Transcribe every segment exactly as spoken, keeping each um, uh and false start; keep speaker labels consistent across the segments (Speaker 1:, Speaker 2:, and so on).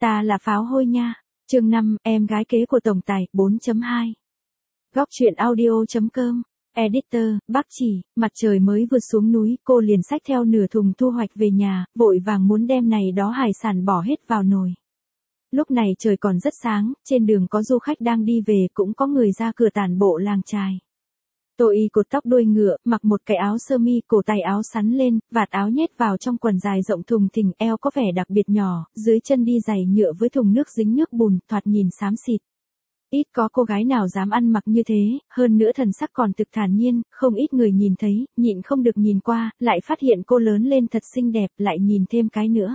Speaker 1: Ta là pháo hôi nha. Chương năm, em gái kế của tổng tài, bốn chấm hai. Góc truyện audio chấm com. Editor, Bác Chỉ, mặt trời mới vừa xuống núi, cô liền xách theo nửa thùng thu hoạch về nhà, vội vàng muốn đem này đó hải sản bỏ hết vào nồi. Lúc này trời còn rất sáng, trên đường có du khách đang đi về, cũng có người ra cửa tản bộ làng chài. Tô Y cột tóc đuôi ngựa, mặc một cái áo sơ mi, cổ tay áo sắn lên, vạt áo nhét vào trong quần dài rộng thùng thình, eo có vẻ đặc biệt nhỏ, dưới chân đi giày nhựa với thùng nước dính nước bùn, thoạt nhìn xám xịt. Ít có cô gái nào dám ăn mặc như thế, hơn nữa thần sắc còn thực thản nhiên, không ít người nhìn thấy, nhịn không được nhìn qua, lại phát hiện cô lớn lên thật xinh đẹp, lại nhìn thêm cái nữa.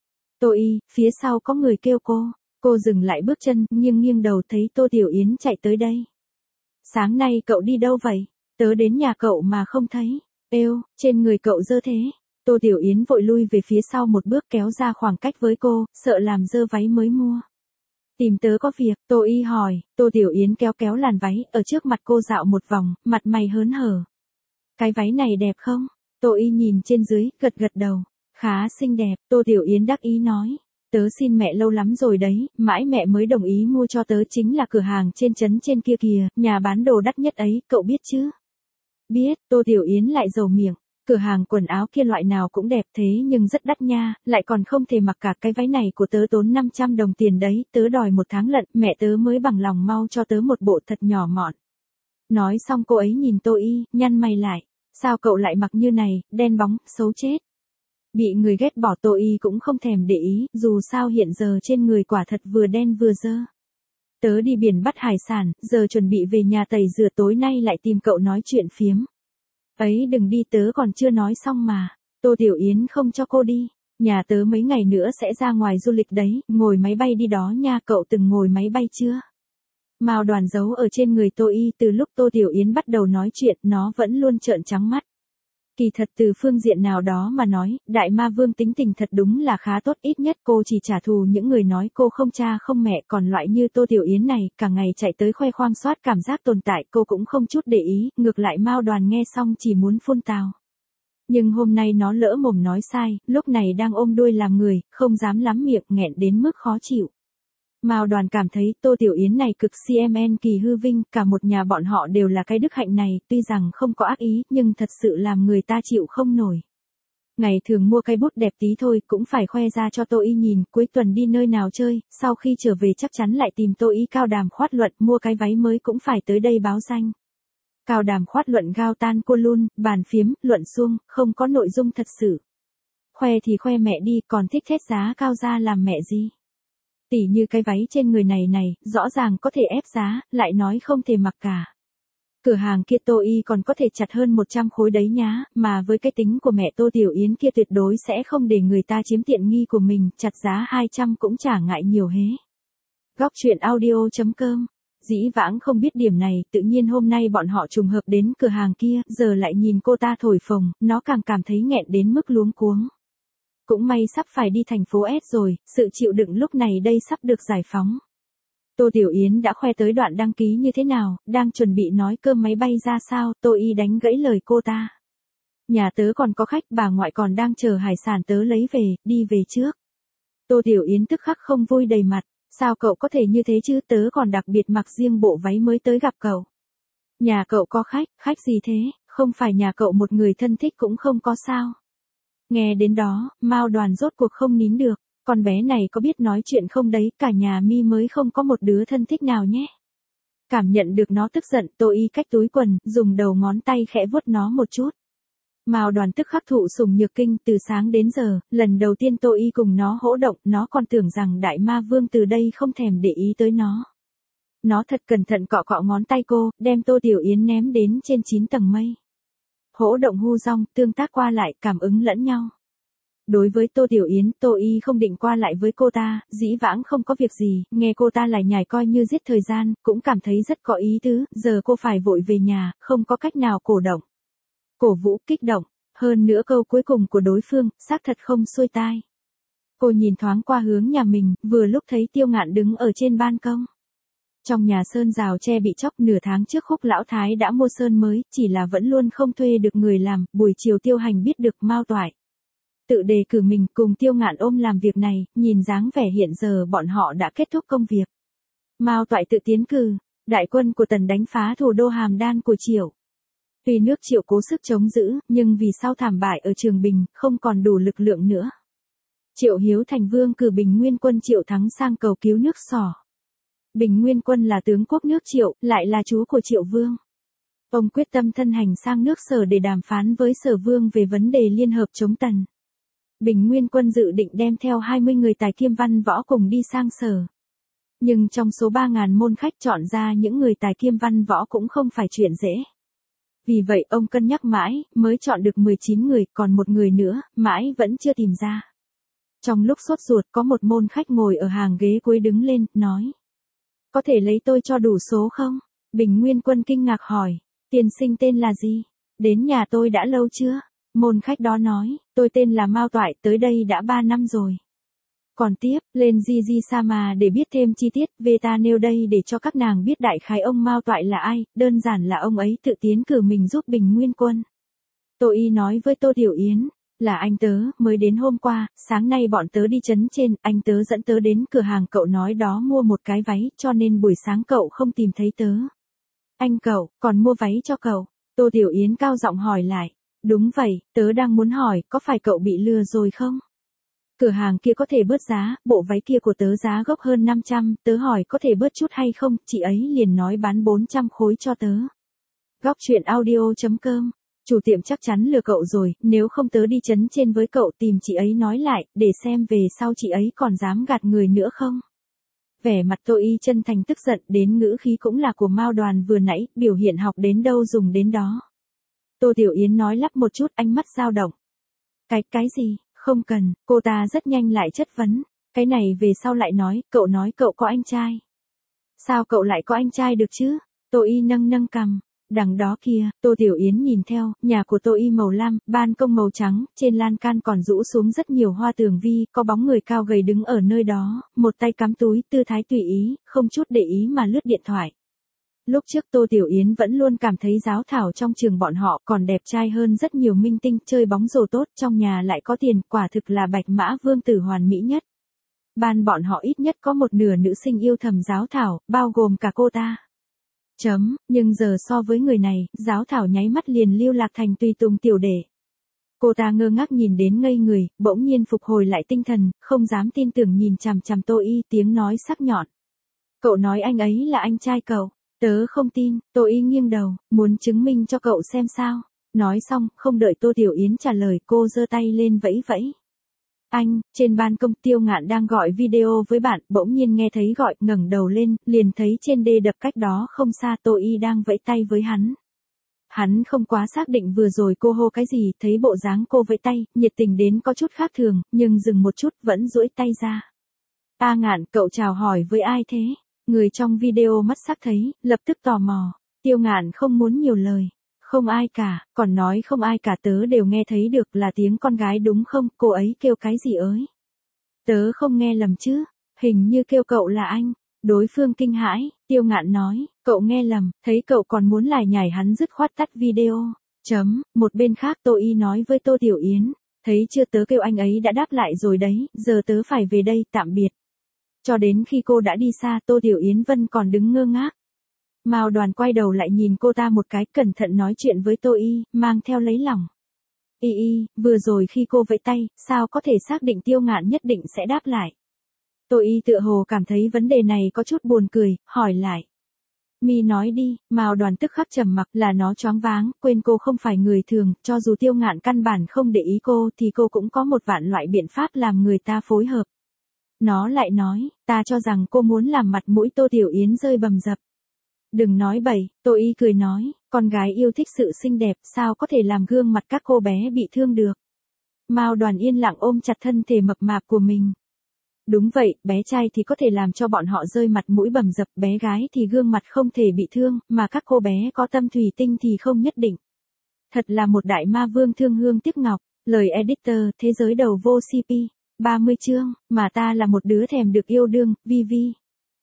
Speaker 1: Tô Y, phía sau có người kêu cô, cô dừng lại bước chân, nghiêng nghiêng đầu thấy Tô Tiểu Yến chạy tới đây. Sáng nay cậu đi đâu vậy? Tớ đến nhà cậu mà không thấy. Êu, trên người cậu dơ thế. Tô Tiểu Yến vội lui về phía sau một bước kéo ra khoảng cách với cô, sợ làm dơ váy mới mua. Tìm tớ có việc, Tô Y hỏi, Tô Tiểu Yến kéo kéo làn váy, ở trước mặt cô dạo một vòng, mặt mày hớn hở. Cái váy này đẹp không? Tô Y nhìn trên dưới, gật gật đầu. Khá xinh đẹp, Tô Tiểu Yến đắc ý nói. Tớ xin mẹ lâu lắm rồi đấy, mãi mẹ mới đồng ý mua cho tớ, chính là cửa hàng trên trấn trên kia kìa, nhà bán đồ đắt nhất ấy, cậu biết chứ? Biết, Tô Tiểu Yến lại dầu miệng, cửa hàng quần áo kia loại nào cũng đẹp thế nhưng rất đắt nha, lại còn không thể mặc cả, cái váy này của tớ tốn năm trăm đồng tiền đấy, tớ đòi một tháng lận, mẹ tớ mới bằng lòng mau cho tớ một bộ thật nhỏ mọn. Nói xong cô ấy nhìn Tô Y, nhăn mày lại, sao cậu lại mặc như này, đen bóng, xấu chết. Bị người ghét bỏ Tô Y cũng không thèm để ý, dù sao hiện giờ trên người quả thật vừa đen vừa dơ. Tớ đi biển bắt hải sản, giờ chuẩn bị về nhà tẩy rửa, tối nay lại tìm cậu nói chuyện phiếm. Ấy đừng đi, tớ còn chưa nói xong mà. Tô Tiểu Yến không cho cô đi. Nhà tớ mấy ngày nữa sẽ ra ngoài du lịch đấy, ngồi máy bay đi đó nha, cậu từng ngồi máy bay chưa? Mao Đoàn giấu ở trên người Tô Y, từ lúc Tô Tiểu Yến bắt đầu nói chuyện, nó vẫn luôn trợn trắng mắt. Kỳ thật từ phương diện nào đó mà nói, Đại Ma Vương tính tình thật đúng là khá tốt, ít nhất cô chỉ trả thù những người nói cô không cha không mẹ, còn loại như Tô Tiểu Yến này, cả ngày chạy tới khoe khoang soát cảm giác tồn tại, cô cũng không chút để ý, ngược lại Mao Đoàn nghe xong chỉ muốn phun tào. Nhưng hôm nay nó lỡ mồm nói sai, lúc này đang ôm đuôi làm người, không dám lắm miệng, nghẹn đến mức khó chịu. Mao Đoàn cảm thấy Tô Tiểu Yến này cực xê em en kỳ hư vinh, cả một nhà bọn họ đều là cái đức hạnh này, tuy rằng không có ác ý, nhưng thật sự làm người ta chịu không nổi. Ngày thường mua cái bút đẹp tí thôi, cũng phải khoe ra cho Tô Y nhìn, cuối tuần đi nơi nào chơi, sau khi trở về chắc chắn lại tìm Tô Y cao đàm khoát luận, mua cái váy mới cũng phải tới đây báo danh. Cao đàm khoát luận gao tan cô luôn, bàn phiếm, luận suông, không có nội dung thật sự. Khoe thì khoe mẹ đi, còn thích thét giá cao ra làm mẹ gì? Tỉ như cái váy trên người này này, rõ ràng có thể ép giá, lại nói không thể mặc cả. Cửa hàng kia Tô Y còn có thể chặt hơn một trăm khối đấy nhá, mà với cái tính của mẹ Tô Tiểu Yến kia tuyệt đối sẽ không để người ta chiếm tiện nghi của mình, chặt giá hai trăm cũng chả ngại nhiều hế. Góc truyện audio chấm com. Dĩ vãng không biết điểm này, tự nhiên hôm nay bọn họ trùng hợp đến cửa hàng kia, giờ lại nhìn cô ta thổi phồng, nó càng cảm thấy nghẹn đến mức luống cuống. Cũng may sắp phải đi thành phố S rồi, sự chịu đựng lúc này đây sắp được giải phóng. Tô Tiểu Yến đã khoe tới đoạn đăng ký như thế nào, đang chuẩn bị nói cơm máy bay ra sao, Tô Y đánh gãy lời cô ta. Nhà tớ còn có khách, bà ngoại còn đang chờ hải sản tớ lấy về, đi về trước. Tô Tiểu Yến tức khắc không vui đầy mặt, sao cậu có thể như thế chứ, tớ còn đặc biệt mặc riêng bộ váy mới tới gặp cậu. Nhà cậu có khách, khách gì thế, không phải nhà cậu một người thân thích cũng không có sao. Nghe đến đó, Mao Đoàn rốt cuộc không nín được, con bé này có biết nói chuyện không đấy, cả nhà mi mới không có một đứa thân thích nào nhé. Cảm nhận được nó tức giận, Tô Y cách túi quần, dùng đầu ngón tay khẽ vuốt nó một chút. Mao Đoàn tức khắc thụ sủng nhược kinh, từ sáng đến giờ, lần đầu tiên Tô Y cùng nó hỗ động, nó còn tưởng rằng Đại Ma Vương từ đây không thèm để ý tới nó. Nó thật cẩn thận cọ cọ ngón tay cô, đem Tô Tiểu Yến ném đến trên chín tầng mây. Hỗ động hu dong, tương tác qua lại, cảm ứng lẫn nhau. Đối với Tô Tiểu Yến, Tô Y không định qua lại với cô ta, dĩ vãng không có việc gì, nghe cô ta lải nhải coi như giết thời gian, cũng cảm thấy rất có ý tứ, giờ cô phải vội về nhà, không có cách nào cổ động. Cổ vũ, kích động, hơn nữa câu cuối cùng của đối phương, xác thật không xuôi tai. Cô nhìn thoáng qua hướng nhà mình, vừa lúc thấy Tiêu Ngạn đứng ở trên ban công. Trong nhà sơn rào tre bị chóc, nửa tháng trước Khúc lão thái đã mua sơn mới, chỉ là vẫn luôn không thuê được người làm, buổi chiều Tiêu Hành biết được Mao Toại tự đề cử mình cùng Tiêu Ngạn ôm làm việc này, nhìn dáng vẻ hiện giờ bọn họ đã kết thúc công việc. Mao Toại tự tiến cử, đại quân của Tần đánh phá thủ đô Hàm Đan của Triệu. Tuy nước Triệu cố sức chống giữ, nhưng vì sau thảm bại ở Trường Bình, không còn đủ lực lượng nữa. Triệu Hiếu thành vương cử Bình Nguyên quân Triệu Thắng sang cầu cứu nước Sở. Bình Nguyên quân là tướng quốc nước Triệu, lại là chú của Triệu Vương. Ông quyết tâm thân hành sang nước Sở để đàm phán với Sở Vương về vấn đề liên hợp chống Tần. Bình Nguyên quân dự định đem theo hai mươi người tài kiêm văn võ cùng đi sang Sở. Nhưng trong số ba nghìn môn khách chọn ra những người tài kiêm văn võ cũng không phải chuyện dễ. Vì vậy ông cân nhắc mãi, mới chọn được mười chín người, còn một người nữa, mãi vẫn chưa tìm ra. Trong lúc sốt ruột có một môn khách ngồi ở hàng ghế cuối đứng lên, nói. Có thể lấy tôi cho đủ số không? Bình Nguyên quân kinh ngạc hỏi, tiên sinh tên là gì? Đến nhà tôi đã lâu chưa? Môn khách đó nói, tôi tên là Mao Toại, tới đây đã ba năm rồi. Còn tiếp, lên Gigi Sama để biết thêm chi tiết, về ta nêu đây để cho các nàng biết đại khái ông Mao Toại là ai, đơn giản là ông ấy tự tiến cử mình giúp Bình Nguyên quân. Tô Y nói với Tô Tiểu Yến, là anh tớ, mới đến hôm qua, sáng nay bọn tớ đi trấn trên, anh tớ dẫn tớ đến cửa hàng cậu nói đó mua một cái váy, cho nên buổi sáng cậu không tìm thấy tớ. Anh cậu, còn mua váy cho cậu? Tô Tiểu Yến cao giọng hỏi lại. Đúng vậy, tớ đang muốn hỏi, có phải cậu bị lừa rồi không? Cửa hàng kia có thể bớt giá, bộ váy kia của tớ giá gốc hơn năm trăm, tớ hỏi có thể bớt chút hay không, chị ấy liền nói bán bốn trăm khối cho tớ. Góc truyện audio chấm com, chủ tiệm chắc chắn lừa cậu rồi, nếu không tớ đi trấn trên với cậu tìm chị ấy nói lại, để xem về sau chị ấy còn dám gạt người nữa không. Vẻ mặt Tô Y chân thành tức giận, đến ngữ khí cũng là của Mao Đoàn vừa nãy, biểu hiện học đến đâu dùng đến đó. Tô Tiểu Yến nói lắp một chút, ánh mắt dao động. Cái, cái gì, không cần, cô ta rất nhanh lại chất vấn. Cái này về sau lại nói, cậu nói cậu có anh trai. Sao cậu lại có anh trai được chứ? Tô Y nâng nâng cằm. Đằng đó kia, Tô Tiểu Yến nhìn theo, nhà của Tô Y màu lam, ban công màu trắng, trên lan can còn rũ xuống rất nhiều hoa tường vi, có bóng người cao gầy đứng ở nơi đó, một tay cắm túi, tư thái tùy ý, không chút để ý mà lướt điện thoại. Lúc trước Tô Tiểu Yến vẫn luôn cảm thấy giáo thảo trong trường bọn họ còn đẹp trai hơn rất nhiều minh tinh, chơi bóng rổ tốt, trong nhà lại có tiền, quả thực là bạch mã vương tử hoàn mỹ nhất. Ban bọn họ ít nhất có một nửa nữ sinh yêu thầm giáo thảo, bao gồm cả cô ta. Chấm, nhưng giờ so với người này, giáo thảo nháy mắt liền lưu lạc thành tùy tùng tiểu đệ. Cô ta ngơ ngác nhìn đến ngây người, bỗng nhiên phục hồi lại tinh thần, không dám tin tưởng nhìn chằm chằm Tô Y, tiếng nói sắc nhọn. Cậu nói anh ấy là anh trai cậu. Tớ không tin, Tô Y nghiêng đầu, muốn chứng minh cho cậu xem sao. Nói xong, không đợi Tô Tiểu Yến trả lời, cô giơ tay lên vẫy vẫy. Anh, trên ban công Tiêu Ngạn đang gọi video với bạn, bỗng nhiên nghe thấy gọi, ngẩng đầu lên, liền thấy trên đê đập cách đó không xa Tô Y đang vẫy tay với hắn. Hắn không quá xác định vừa rồi cô hô cái gì, thấy bộ dáng cô vẫy tay, nhiệt tình đến có chút khác thường, nhưng dừng một chút vẫn duỗi tay ra. A Ngạn, cậu chào hỏi với ai thế? Người trong video mắt sắc thấy, lập tức tò mò. Tiêu Ngạn không muốn nhiều lời. Không ai cả, còn nói không ai cả tớ đều nghe thấy được là tiếng con gái đúng không, cô ấy kêu cái gì ới? Tớ không nghe lầm chứ, hình như kêu cậu là anh. Đối phương kinh hãi, Tiêu Ngạn nói, cậu nghe lầm, thấy cậu còn muốn lải nhải hắn dứt khoát tắt video. Chấm, một bên khác Tô Y nói với Tô Tiểu Yến, thấy chưa tớ kêu anh ấy đã đáp lại rồi đấy, giờ tớ phải về đây, tạm biệt. Cho đến khi cô đã đi xa, Tô Tiểu Yến Vân còn đứng ngơ ngác. Mao Đoàn quay đầu lại nhìn cô ta một cái, cẩn thận nói chuyện với Tô Y, mang theo lấy lòng. Y Y, vừa rồi khi cô vẫy tay, sao có thể xác định Tiêu Ngạn nhất định sẽ đáp lại? Tô Y tựa hồ cảm thấy vấn đề này có chút buồn cười, hỏi lại. Mi nói đi, Mao Đoàn tức khắc trầm mặc, là nó choáng váng, quên cô không phải người thường, cho dù Tiêu Ngạn căn bản không để ý cô thì cô cũng có một vạn loại biện pháp làm người ta phối hợp. Nó lại nói, ta cho rằng cô muốn làm mặt mũi Tô Tiểu Yến rơi bầm dập. Đừng nói bậy, Tô Y cười nói, con gái yêu thích sự xinh đẹp, sao có thể làm gương mặt các cô bé bị thương được. Mao Đoàn yên lặng ôm chặt thân thể mập mạp của mình. Đúng vậy, bé trai thì có thể làm cho bọn họ rơi mặt mũi bầm dập, bé gái thì gương mặt không thể bị thương, mà các cô bé có tâm thủy tinh thì không nhất định. Thật là một đại ma vương thương hương tiếc ngọc, lời editor, thế giới đầu vô xê pê. ba mươi chương, mà ta là một đứa thèm được yêu đương, vi vi.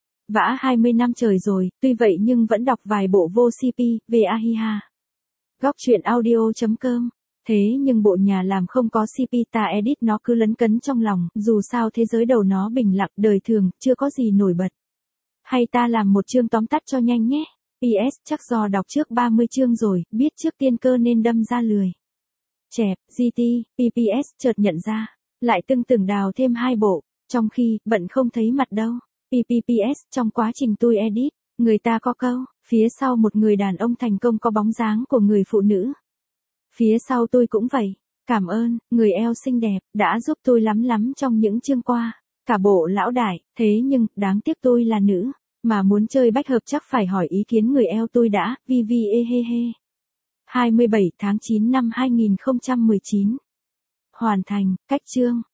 Speaker 1: Vã hai mươi năm trời rồi, tuy vậy nhưng vẫn đọc vài bộ vô xê pê, về Ahiha. Góc truyện audio chấm com Thế nhưng bộ nhà làm không có xê pê ta edit nó cứ lấn cấn trong lòng, dù sao thế giới đầu nó bình lặng, đời thường, chưa có gì nổi bật. Hay ta làm một chương tóm tắt cho nhanh nhé. pê ét chắc do đọc trước ba mươi chương rồi, biết trước tiên cơ nên đâm ra lười. Chẹp, giê tê, pê pê ét chợt nhận ra, lại tưng từng đào thêm hai bộ, trong khi, bận không thấy mặt đâu. pê pê pê ét trong quá trình tôi edit, người ta có câu, phía sau một người đàn ông thành công có bóng dáng của người phụ nữ. Phía sau tôi cũng vậy. Cảm ơn, người eo xinh đẹp, đã giúp tôi lắm lắm trong những chương qua. Cả bộ lão đại, thế nhưng, đáng tiếc tôi là nữ. Mà muốn chơi bách hợp chắc phải hỏi ý kiến người eo tôi đã, vi vi ê hê hê. hai mươi bảy tháng chín năm hai nghìn không trăm mười chín. Hoàn thành, cách chương.